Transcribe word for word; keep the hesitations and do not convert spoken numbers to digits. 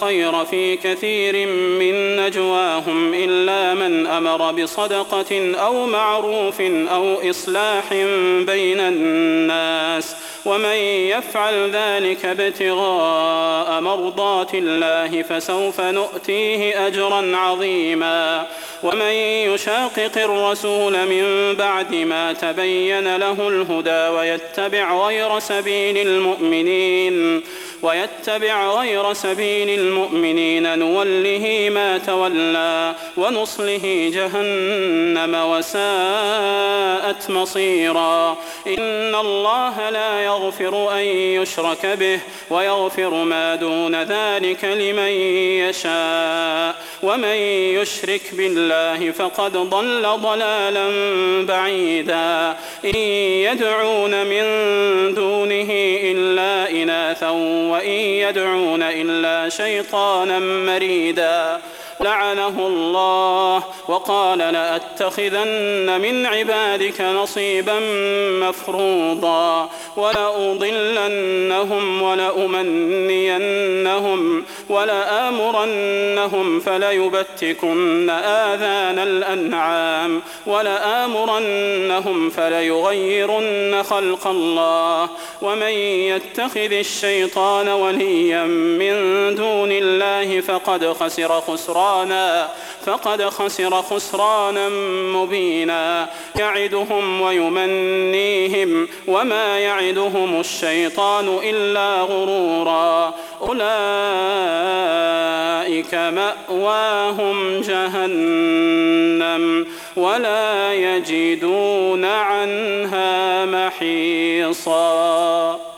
خير في كثير من نجواهم إلا من أمر بصدقة أو معروف أو إصلاح بين الناس ومن يفعل ذلك ابتغاء مرضات الله فسوف نؤتيه أجرا عظيما ومن يشاقق الرسول من بعد ما تبين له الهدى ويتبع غير سبيل المؤمنين ويتبع غير سبيل المؤمنين نوله ما تولى ونصله جهنم وساءت مصيرا إن الله لا يغفر أن يشرك به ويغفر ما دون ذلك لمن يشاء ومن يشرك بالله فقد ضل ضلالا بعيدا إن يدعون من دونه إلا إناثا وإن يدعون إلا شيطانا مريدا لعنه الله وقال لأتخذن من عبادك نصيبا مفروضا ولأضلنهم ولأمنينهم ولآمرنهم فليبتكن آذان الأنعام ولآمرنهم فليغيرن خلق الله ومن يتخذ الشيطان وليا من دون الله فقد خسر خسرانا فقد خسر خسرانا مبينا يعدهم ويمنيهم وما يعدهم الشيطان إلا غرورا أولئك مأواهم جهنم ولا يجدون عنها محيصا.